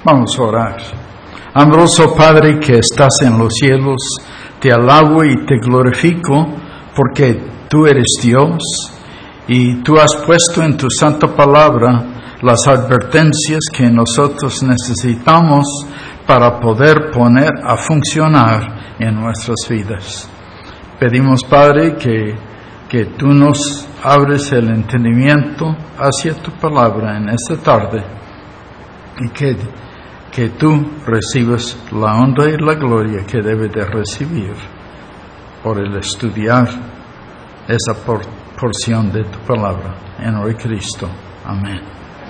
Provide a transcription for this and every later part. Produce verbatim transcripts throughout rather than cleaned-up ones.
Vamos a orar. Amoroso Padre que estás en los cielos, te alabo y te glorifico porque tú eres Dios y tú has puesto en tu santa palabra las advertencias que nosotros necesitamos para poder poner a funcionar en nuestras vidas. Pedimos, Padre, que, que tú nos abres el entendimiento hacia tu palabra en esta tarde y que, que tú recibas la honra y la gloria que debe de recibir por el estudiar esa por, porción de tu palabra. En el Cristo. Amén.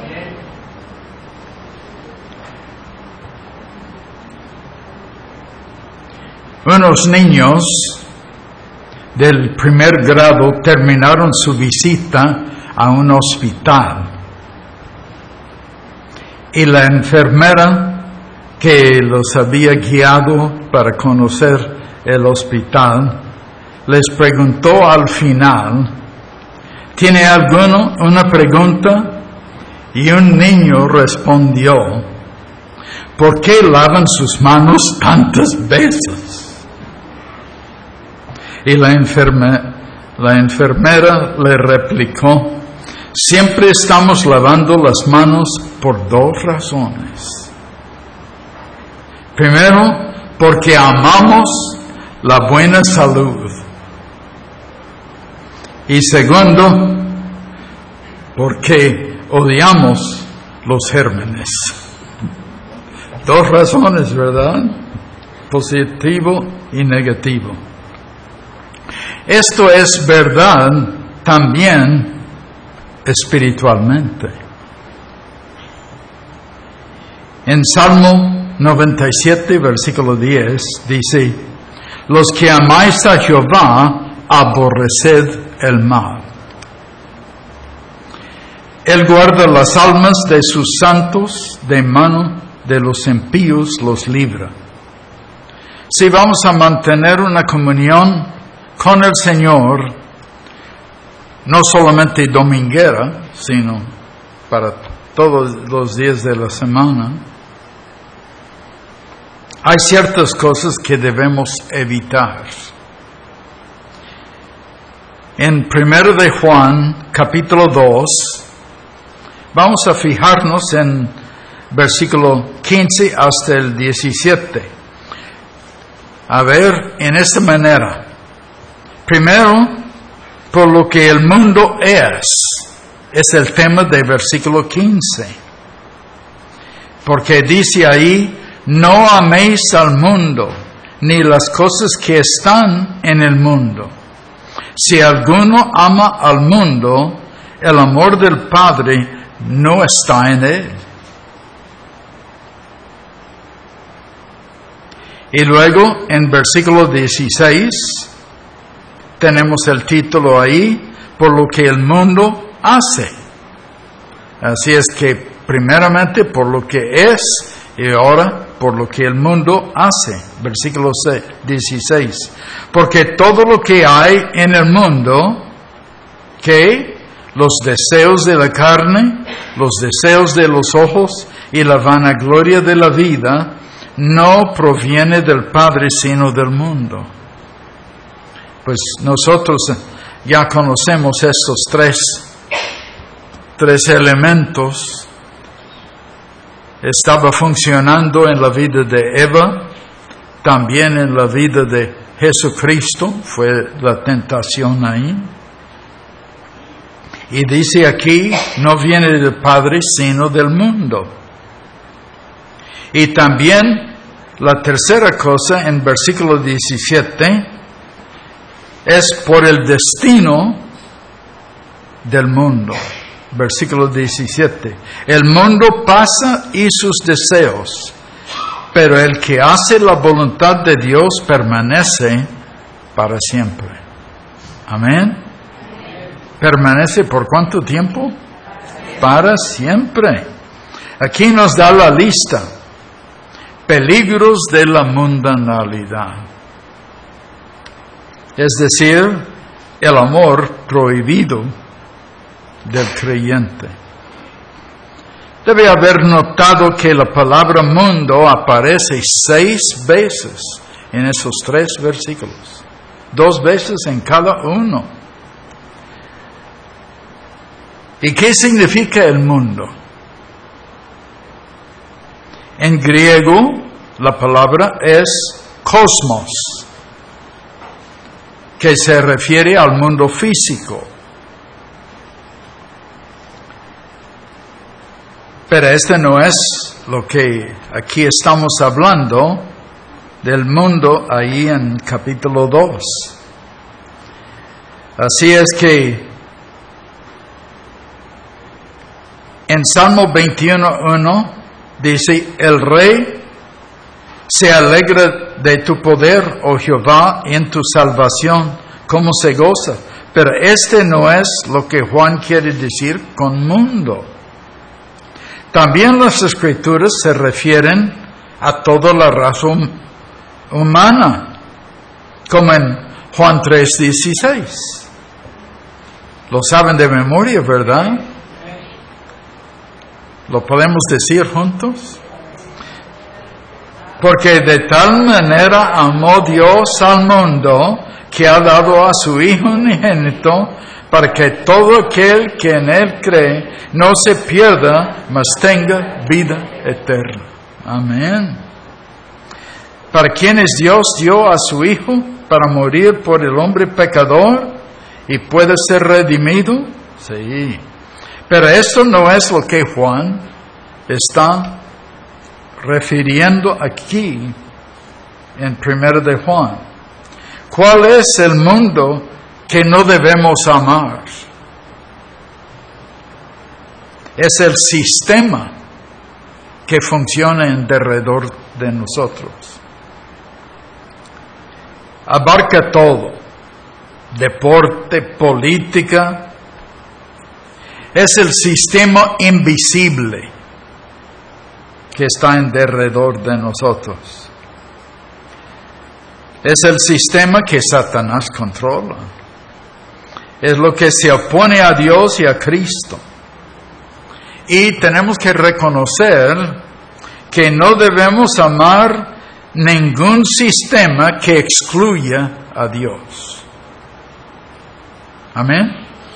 Unos niños del primer grado terminaron su visita a un hospital y la enfermera que los había guiado para conocer el hospital les preguntó al final: ¿tiene alguno una pregunta? Y un niño respondió: ¿por qué lavan sus manos tantas veces? Y la, enferme, la enfermera le replicó: siempre estamos lavando las manos por dos razones. Primero, porque amamos la buena salud. Y segundo, porque odiamos los gérmenes. Dos razones, ¿verdad? Positivo y negativo. Esto es verdad también espiritualmente. En Salmo noventa y siete, versículo diez, dice: los que amáis a Jehová, aborreced el mal. Él guarda las almas de sus santos, de mano de los impíos los libra. Si vamos a mantener una comunión con el Señor, no solamente dominguera, sino para todos los días de la semana, hay ciertas cosas que debemos evitar. En primero de Juan, capítulo dos, vamos a fijarnos en versículo quince hasta el diecisiete. A ver, en esta manera. Primero, por lo que el mundo es, es el tema de versículo quince. Porque dice ahí: no améis al mundo, ni las cosas que están en el mundo. Si alguno ama al mundo, el amor del Padre no está en él. Y luego, en versículo dieciséis, tenemos el título ahí: por lo que el mundo hace. Así es que, primeramente, por lo que es, y ahora, por lo que el mundo hace. Versículo dieciséis. Porque todo lo que hay en el mundo, que los deseos de la carne, los deseos de los ojos y la vanagloria de la vida, no proviene del Padre, sino del mundo. Pues nosotros ya conocemos estos tres, tres elementos. Estaba funcionando en la vida de Eva, también en la vida de Jesucristo, fue la tentación ahí. Y dice aquí: no viene del Padre, sino del mundo. Y también la tercera cosa, en versículo diecisiete, es por el destino del mundo. Versículo diecisiete. El mundo pasa y sus deseos, pero el que hace la voluntad de Dios permanece para siempre. Amén. ¿Permanece por cuánto tiempo? Para siempre. Aquí nos da la lista. Peligros de la mundanalidad. Es decir, el amor prohibido del creyente. Debe haber notado que la palabra mundo aparece seis veces en esos tres versículos. Dos veces en cada uno. ¿Y qué significa el mundo? En griego, la palabra es cosmos, que se refiere al mundo físico. Pero este no es lo que aquí estamos hablando del mundo ahí en capítulo dos. Así es que en Salmo veintiuno uno dice, el rey se alegra de tu poder, oh Jehová, en tu salvación, como se goza. Pero este no es lo que Juan quiere decir con mundo. También las Escrituras se refieren a toda la raza humana, como en Juan tres dieciséis. Lo saben de memoria, ¿verdad? ¿Lo podemos decir juntos? Porque de tal manera amó Dios al mundo que ha dado a su Hijo unigénito, para que todo aquel que en Él cree no se pierda, mas tenga vida eterna. Amén. ¿Para quienes Dios dio a su Hijo para morir por el hombre pecador y puede ser redimido? Sí. Pero esto no es lo que Juan está refiriendo aquí en primero de Juan. ¿Cuál es el mundo que no debemos amar? Es el sistema que funciona en derredor de nosotros. Abarca todo: deporte, política. Es el sistema invisible que está en derredor de nosotros. Es el sistema que Satanás controla. Es lo que se opone a Dios y a Cristo. Y tenemos que reconocer que no debemos amar ningún sistema que excluya a Dios. Amén.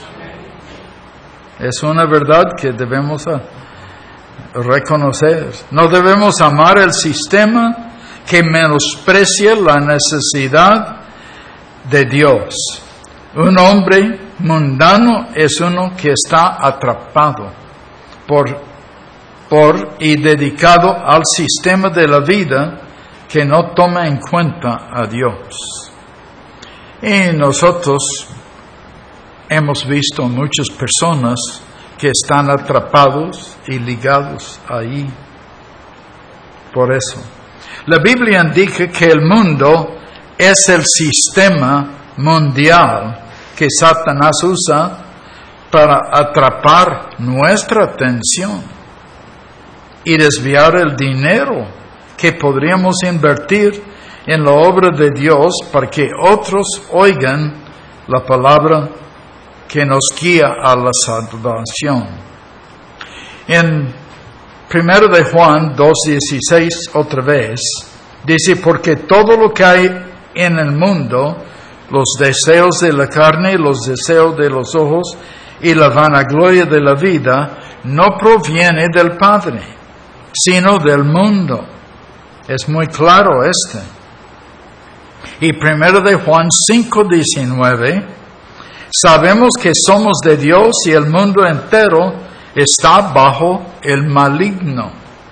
Es una verdad que debemos reconocer. No debemos amar el sistema que menosprecia la necesidad de Dios. Un hombre mundano es uno que está atrapado por, por y dedicado al sistema de la vida que no toma en cuenta a Dios. Y nosotros hemos visto muchas personas que están atrapados y ligados ahí. Por eso, la Biblia indica que el mundo es el sistema mundial que Satanás usa para atrapar nuestra atención y desviar el dinero que podríamos invertir en la obra de Dios para que otros oigan la palabra que nos guía a la salvación. En primero de Juan dos dieciséis, otra vez, dice, porque todo lo que hay en el mundo, los deseos de la carne, los deseos de los ojos y la vanagloria de la vida, no proviene del Padre, sino del mundo. Es muy claro este. Y primero de Juan cinco diecinueve, sabemos que somos de Dios y el mundo entero está bajo el maligno.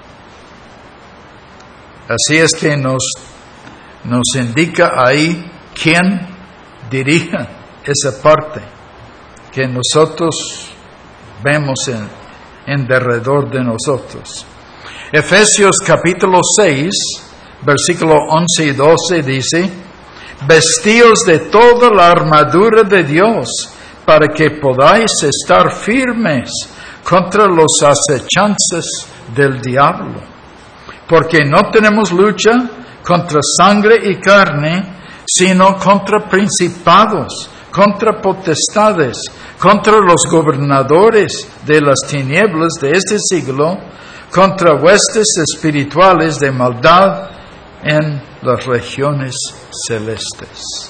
Así es que nos, nos indica ahí quién dirige esa parte que nosotros vemos en, en derredor de nosotros. Efesios capítulo seis, versículo once y doce dice, vestíos de toda la armadura de Dios para que podáis estar firmes contra los acechanzas del diablo. Porque no tenemos lucha contra sangre y carne, sino contra principados, contra potestades, contra los gobernadores de las tinieblas de este siglo, contra huestes espirituales de maldad en las regiones celestes.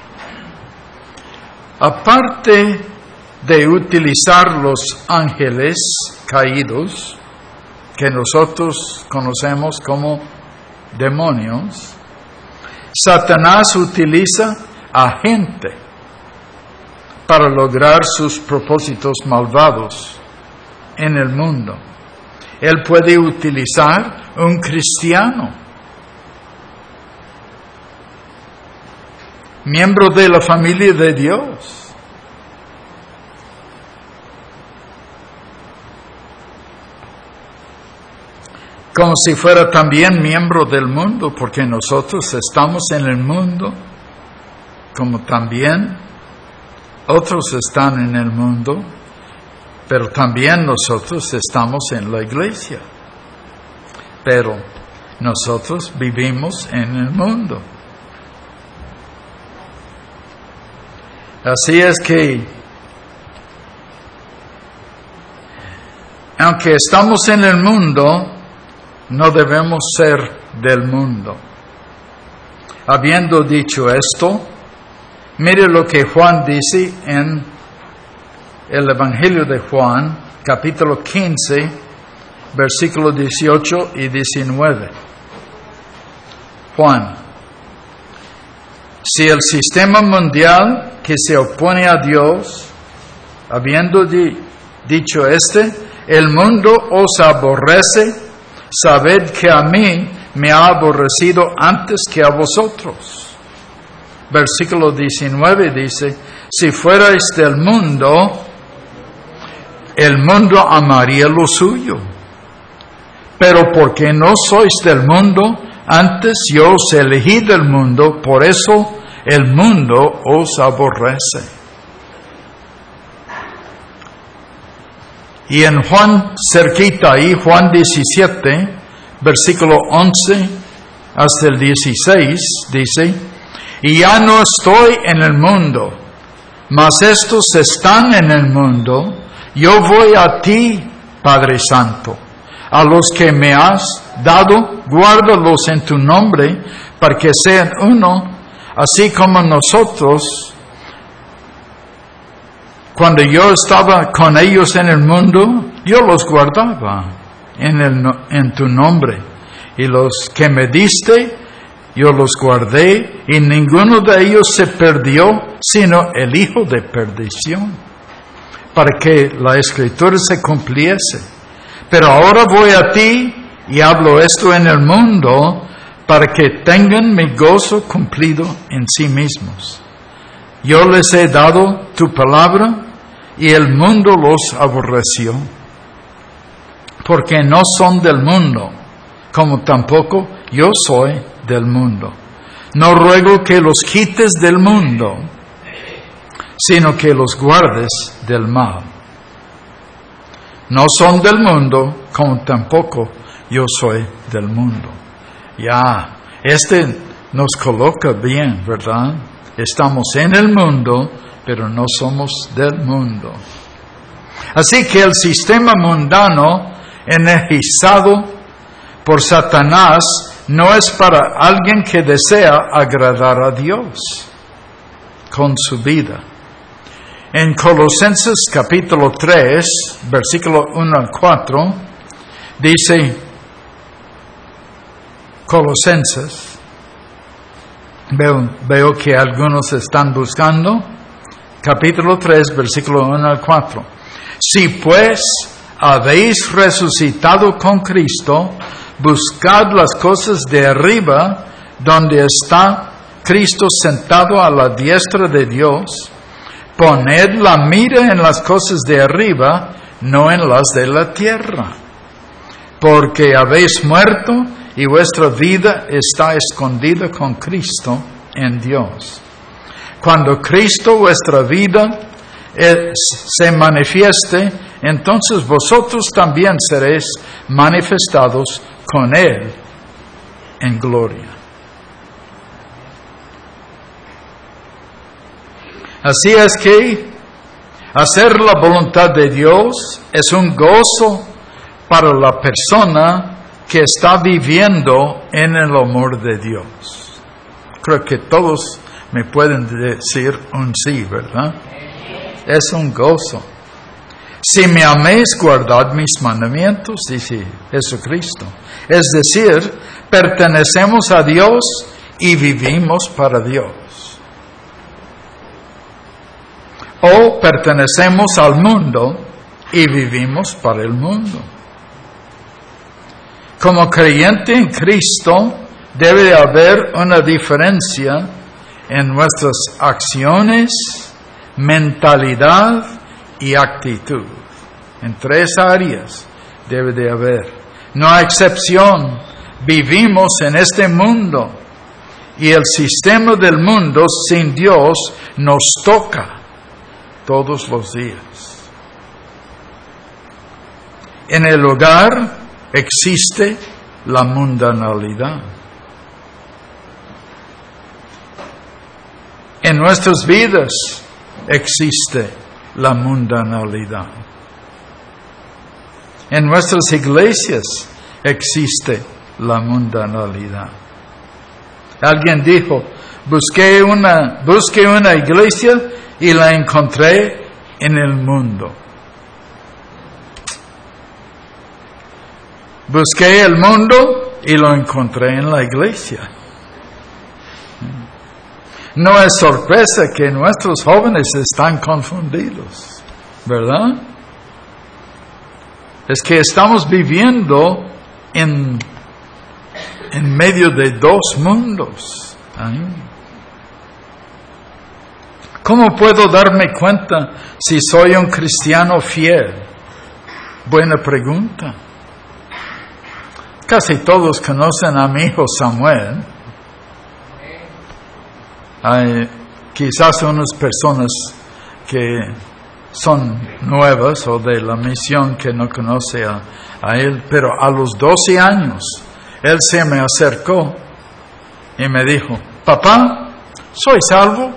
Aparte de utilizar los ángeles caídos, que nosotros conocemos como demonios, Satanás utiliza a gente para lograr sus propósitos malvados en el mundo. Él puede utilizar un cristiano, miembro de la familia de Dios, como si fuera también miembro del mundo, porque nosotros estamos en el mundo, como también otros están en el mundo, pero también nosotros estamos en la iglesia. Pero nosotros vivimos en el mundo. Así es que, aunque estamos en el mundo, no debemos ser del mundo. Habiendo dicho esto, mire lo que Juan dice en el Evangelio de Juan, capítulo quince, versículos dieciocho y diecinueve. Juan: si el sistema mundial que se opone a Dios, habiendo di- dicho este, el mundo os aborrece, sabed que a mí me ha aborrecido antes que a vosotros. Versículo diecinueve dice: si fuerais del mundo, el mundo amaría lo suyo. Pero porque no sois del mundo, antes yo os elegí del mundo, por eso el mundo os aborrece. Y en Juan, cerquita ahí, Juan diecisiete, versículo once hasta el dieciséis, dice: y ya no estoy en el mundo, mas estos están en el mundo. Yo voy a ti, Padre Santo. A los que me has dado, guárdalos en tu nombre, para que sean uno, así como nosotros. Cuando yo estaba con ellos en el mundo, yo los guardaba en, el, en tu nombre. Y los que me diste, yo los guardé, y ninguno de ellos se perdió, sino el hijo de perdición, para que la escritura se cumpliese. Pero ahora voy a ti, y hablo esto en el mundo, para que tengan mi gozo cumplido en sí mismos. Yo les he dado tu palabra, y el mundo los aborreció, porque no son del mundo, como tampoco yo soy del mundo. No ruego que los quites del mundo, sino que los guardes del mal. No son del mundo, como tampoco yo soy del mundo. Ya, este nos coloca bien, ¿verdad? Estamos en el mundo, pero no somos del mundo. Así que el sistema mundano energizado por Satanás no es para alguien que desea agradar a Dios con su vida. En Colosenses capítulo tres, versículo uno al cuatro, dice Colosenses, veo, veo que algunos están buscando, capítulo tres, versículo uno al cuatro. Si pues habéis resucitado con Cristo, buscad las cosas de arriba, donde está Cristo sentado a la diestra de Dios. Poned la mira en las cosas de arriba, no en las de la tierra. Porque habéis muerto y vuestra vida está escondida con Cristo en Dios. Cuando Cristo, vuestra vida, es, se manifieste, entonces vosotros también seréis manifestados con Él en gloria. Así es que hacer la voluntad de Dios es un gozo para la persona que está viviendo en el amor de Dios. Creo que todos me pueden decir un sí, ¿verdad? Es un gozo. Si me améis, guardad mis mandamientos, dice Jesucristo. Es decir, pertenecemos a Dios y vivimos para Dios. O pertenecemos al mundo y vivimos para el mundo. Como creyente en Cristo, debe de haber una diferencia en nuestras acciones, mentalidad y actitud. En tres áreas debe de haber. No hay excepción. Vivimos en este mundo y el sistema del mundo sin Dios nos toca todos los días. En el hogar existe la mundanalidad. En nuestras vidas existe la mundanalidad. En nuestras iglesias existe la mundanalidad. Alguien dijo, busqué una, busqué una iglesia y la encontré en el mundo. Busqué el mundo y lo encontré en la iglesia. No es sorpresa que nuestros jóvenes están confundidos, ¿verdad? Es que estamos viviendo en, en medio de dos mundos. ¿Eh? ¿Cómo puedo darme cuenta si soy un cristiano fiel? Buena pregunta. Casi todos conocen a mi hijo Samuel. Hay quizás unas personas que son nuevas o de la misión que no conoce a, a él, pero a los doce años él se me acercó y me dijo, papá, ¿soy salvo?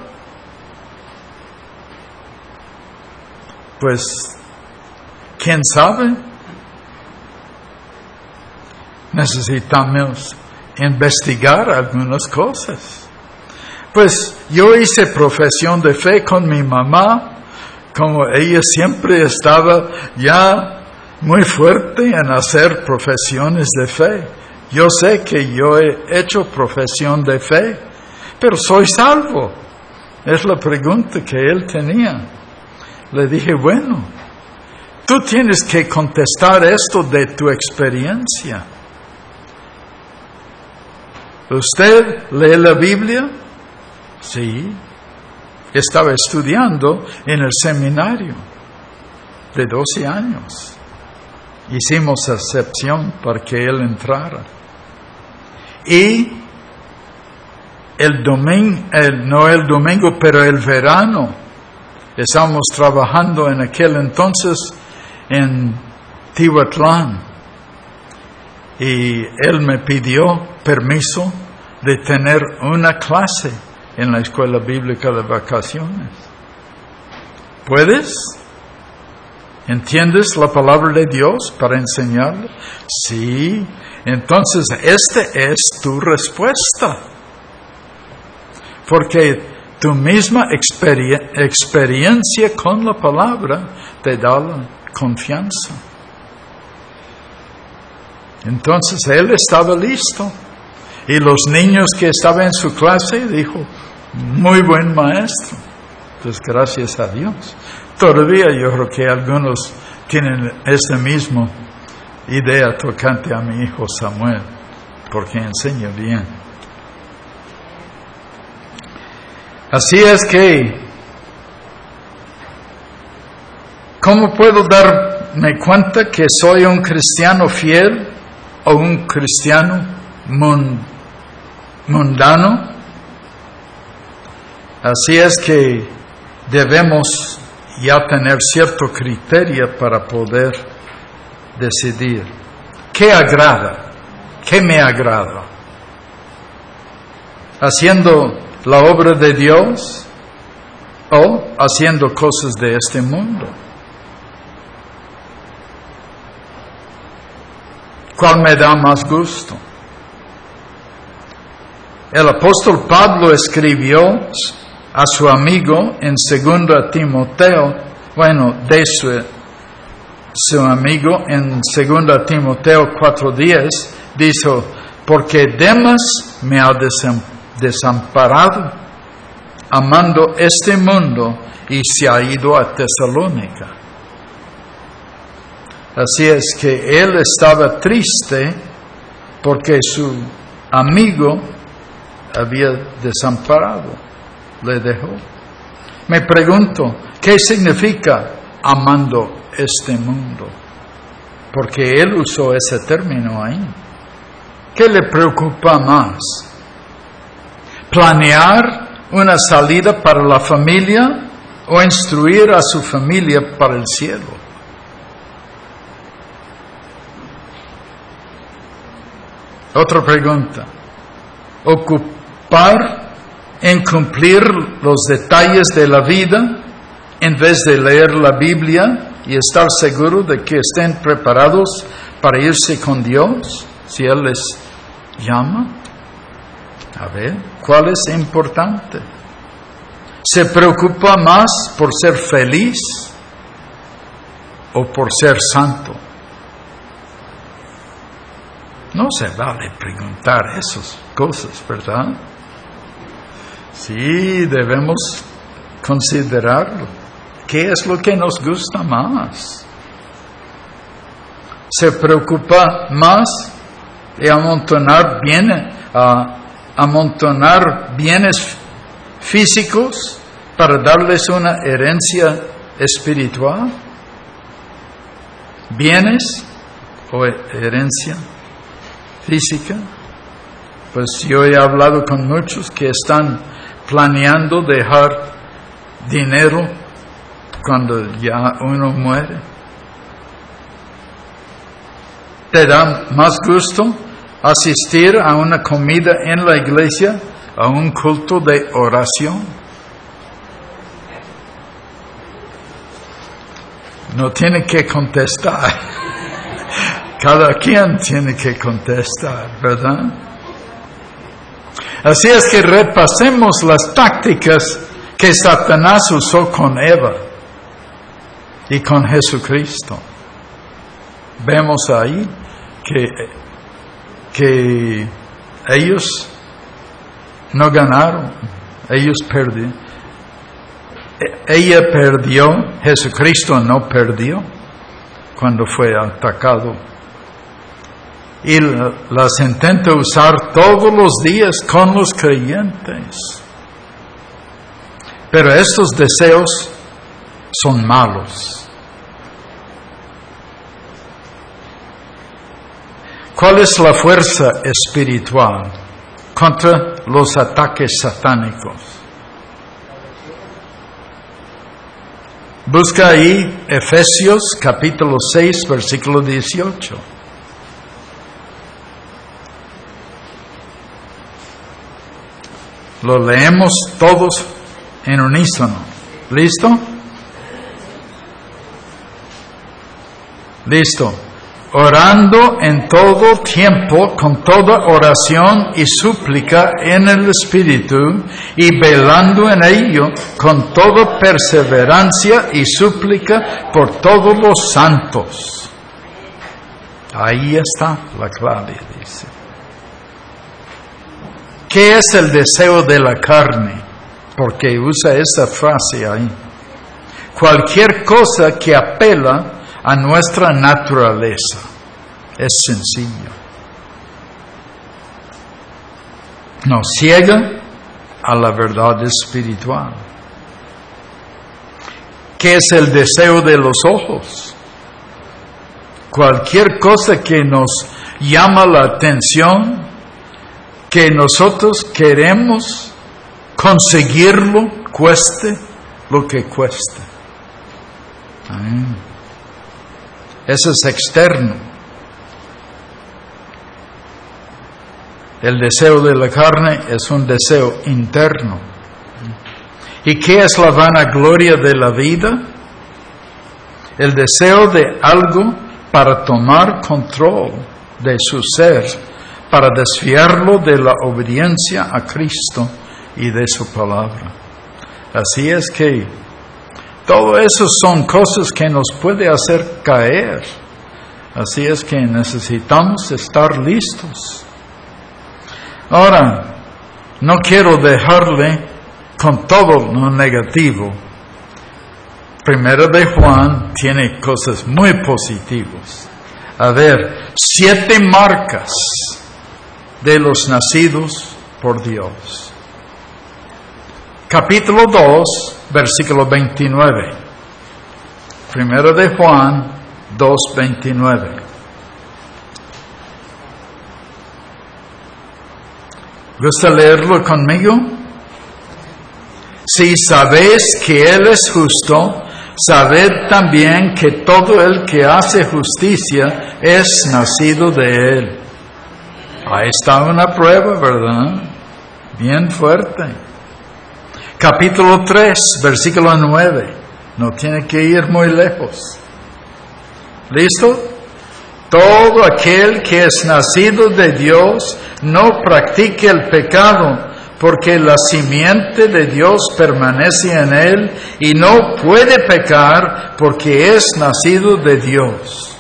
Pues, ¿quién sabe? Necesitamos investigar algunas cosas. Pues yo hice profesión de fe con mi mamá, como ella siempre estaba ya muy fuerte en hacer profesiones de fe. Yo sé que yo he hecho profesión de fe, pero soy salvo. Es la pregunta que él tenía. Le dije, bueno, tú tienes que contestar esto de tu experiencia. ¿Usted lee la Biblia? Sí. Estaba estudiando en el seminario de doce años. Hicimos excepción para que él entrara. Y el domingo, el, no el domingo, pero el verano, estábamos trabajando en aquel entonces en Tihuatlán. Y él me pidió permiso de tener una clase en la escuela bíblica de vacaciones. ¿Puedes? ¿Entiendes la palabra de Dios para enseñarle? Sí. Entonces, esta es tu respuesta. Porque tu misma experien- experiencia con la palabra te da la confianza. Entonces, él estaba listo. Y los niños que estaban en su clase dijo, muy buen maestro. Pues gracias a Dios. Todavía yo creo que algunos tienen esta misma idea tocante a mi hijo Samuel, porque enseña bien. Así es que, ¿cómo puedo darme cuenta que soy un cristiano fiel o un cristiano mundano? Así es que debemos ya tener cierto criterio para poder decidir qué agrada, qué me agrada. Haciendo la obra de Dios, o haciendo cosas de este mundo. ¿Cuál me da más gusto? El apóstol Pablo escribió a su amigo en segunda Timoteo, bueno, de su, su amigo en segunda Timoteo cuatro diez, dijo, porque Demas me ha desam- desamparado, amando este mundo, y se ha ido a Tesalónica. Así es que él estaba triste porque su amigo había desamparado, le dejó. Me pregunto, ¿qué significa amando este mundo? Porque él usó ese término ahí. ¿Qué le preocupa más? ¿Planear una salida para la familia o instruir a su familia para el cielo? Otra pregunta. ¿Ocupar en cumplir los detalles de la vida en vez de leer la Biblia y estar seguro de que estén preparados para irse con Dios si Él les llama? A ver, ¿cuál es importante? ¿Se preocupa más por ser feliz o por ser santo? No se vale preguntar esas cosas, ¿verdad? Sí, debemos considerarlo. ¿Qué es lo que nos gusta más? ¿Se preocupa más de amontonar bienes, uh, amontonar bienes físicos para darles una herencia espiritual? ¿Bienes o herencia física? Pues yo he hablado con muchos que están planeando dejar dinero cuando ya uno muere. ¿Te da más gusto asistir a una comida en la iglesia, a un culto de oración? No tiene que contestar. Cada quien tiene que contestar, ¿verdad? Así es que repasemos las tácticas que Satanás usó con Eva y con Jesucristo. Vemos ahí que, que ellos no ganaron, ellos perdieron. Ella perdió, Jesucristo no perdió cuando fue atacado. Y las intenta usar todos los días con los creyentes. Pero estos deseos son malos. ¿Cuál es la fuerza espiritual contra los ataques satánicos? Busca ahí Efesios capítulo seis, versículo dieciocho. Lo leemos todos en unísono. ¿Listo? Listo. Orando en todo tiempo, con toda oración y súplica en el Espíritu, y velando en ello con toda perseverancia y súplica por todos los santos. Ahí está la clave, dice. ¿Qué es el deseo de la carne? Porque usa esa frase ahí. Cualquier cosa que apela a nuestra naturaleza. Es sencillo. Nos ciega a la verdad espiritual. ¿Qué es el deseo de los ojos? Cualquier cosa que nos llama la atención, que nosotros queremos conseguirlo, cueste lo que cueste. Amén. Eso es externo. El deseo de la carne es un deseo interno. ¿Y qué es la vanagloria de la vida? El deseo de algo para tomar control de su ser, para desviarlo de la obediencia a Cristo y de su palabra. Así es que todo eso son cosas que nos puede hacer caer. Así es que necesitamos estar listos. Ahora, no quiero dejarle con todo lo negativo. Primero de Juan tiene cosas muy positivas. A ver, siete marcas de los nacidos por Dios. Capítulo dos, versículo veintinueve. Primero de Juan dos, veintinueve. ¿Gusta leerlo conmigo? Si sabéis que Él es justo, sabed también que todo el que hace justicia es nacido de Él. Ahí está una prueba, ¿verdad? Bien fuerte. Capítulo tres, versículo nueve. No tiene que ir muy lejos. ¿Listo? Todo aquel que es nacido de Dios no practique el pecado, porque la simiente de Dios permanece en él y no puede pecar porque es nacido de Dios.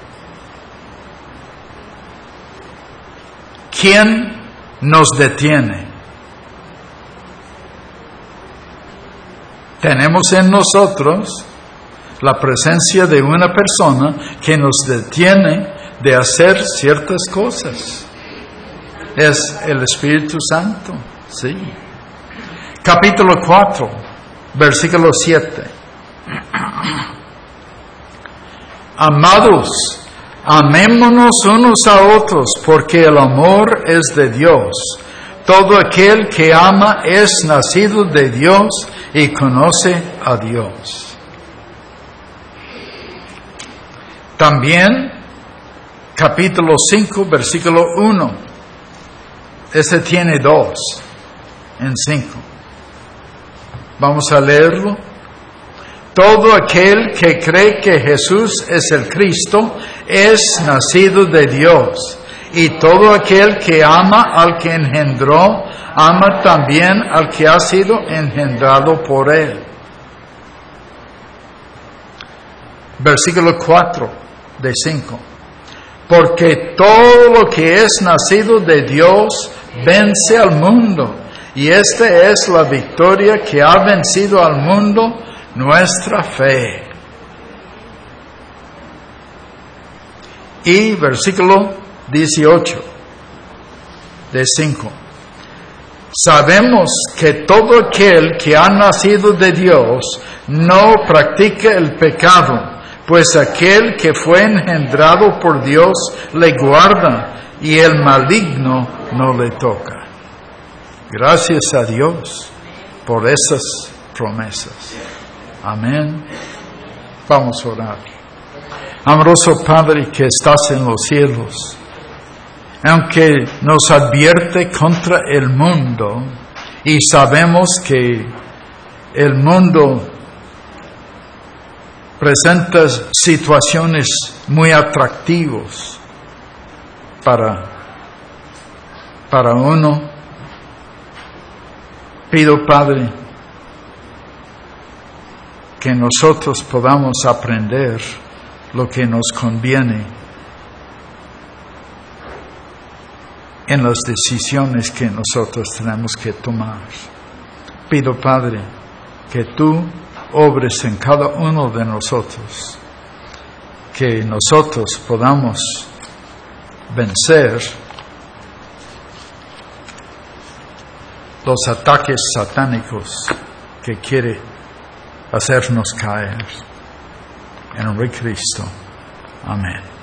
¿Quién nos detiene? Tenemos en nosotros la presencia de una persona que nos detiene de hacer ciertas cosas. Es el Espíritu Santo, sí. Capítulo cuatro, versículo siete. Amados, amémonos unos a otros, porque el amor es de Dios. Todo aquel que ama es nacido de Dios y conoce a Dios. También, capítulo cinco, versículo uno. Ese tiene dos en cinco. Vamos a leerlo. Todo aquel que cree que Jesús es el Cristo es nacido de Dios. Y todo aquel que ama al que engendró, ama también al que ha sido engendrado por él. Versículo cuatro de cinco. Porque todo lo que es nacido de Dios vence al mundo. Y esta es la victoria que ha vencido al mundo, nuestra fe. Y versículo dieciocho de cinco. Sabemos que todo aquel que ha nacido de Dios no practica el pecado, pues aquel que fue engendrado por Dios le guarda y el maligno no le toca. Gracias a Dios por esas promesas. Amén. Vamos a orar. Amoroso Padre que estás en los cielos, aunque nos advierte contra el mundo y sabemos que el mundo presenta situaciones muy atractivas para, para uno, pido, Padre, que nosotros podamos aprender lo que nos conviene en las decisiones que nosotros tenemos que tomar. Pido, Padre, que tú obres en cada uno de nosotros, que nosotros podamos vencer los ataques satánicos que quiere hacernos caer. En el nombre de Cristo. Amén.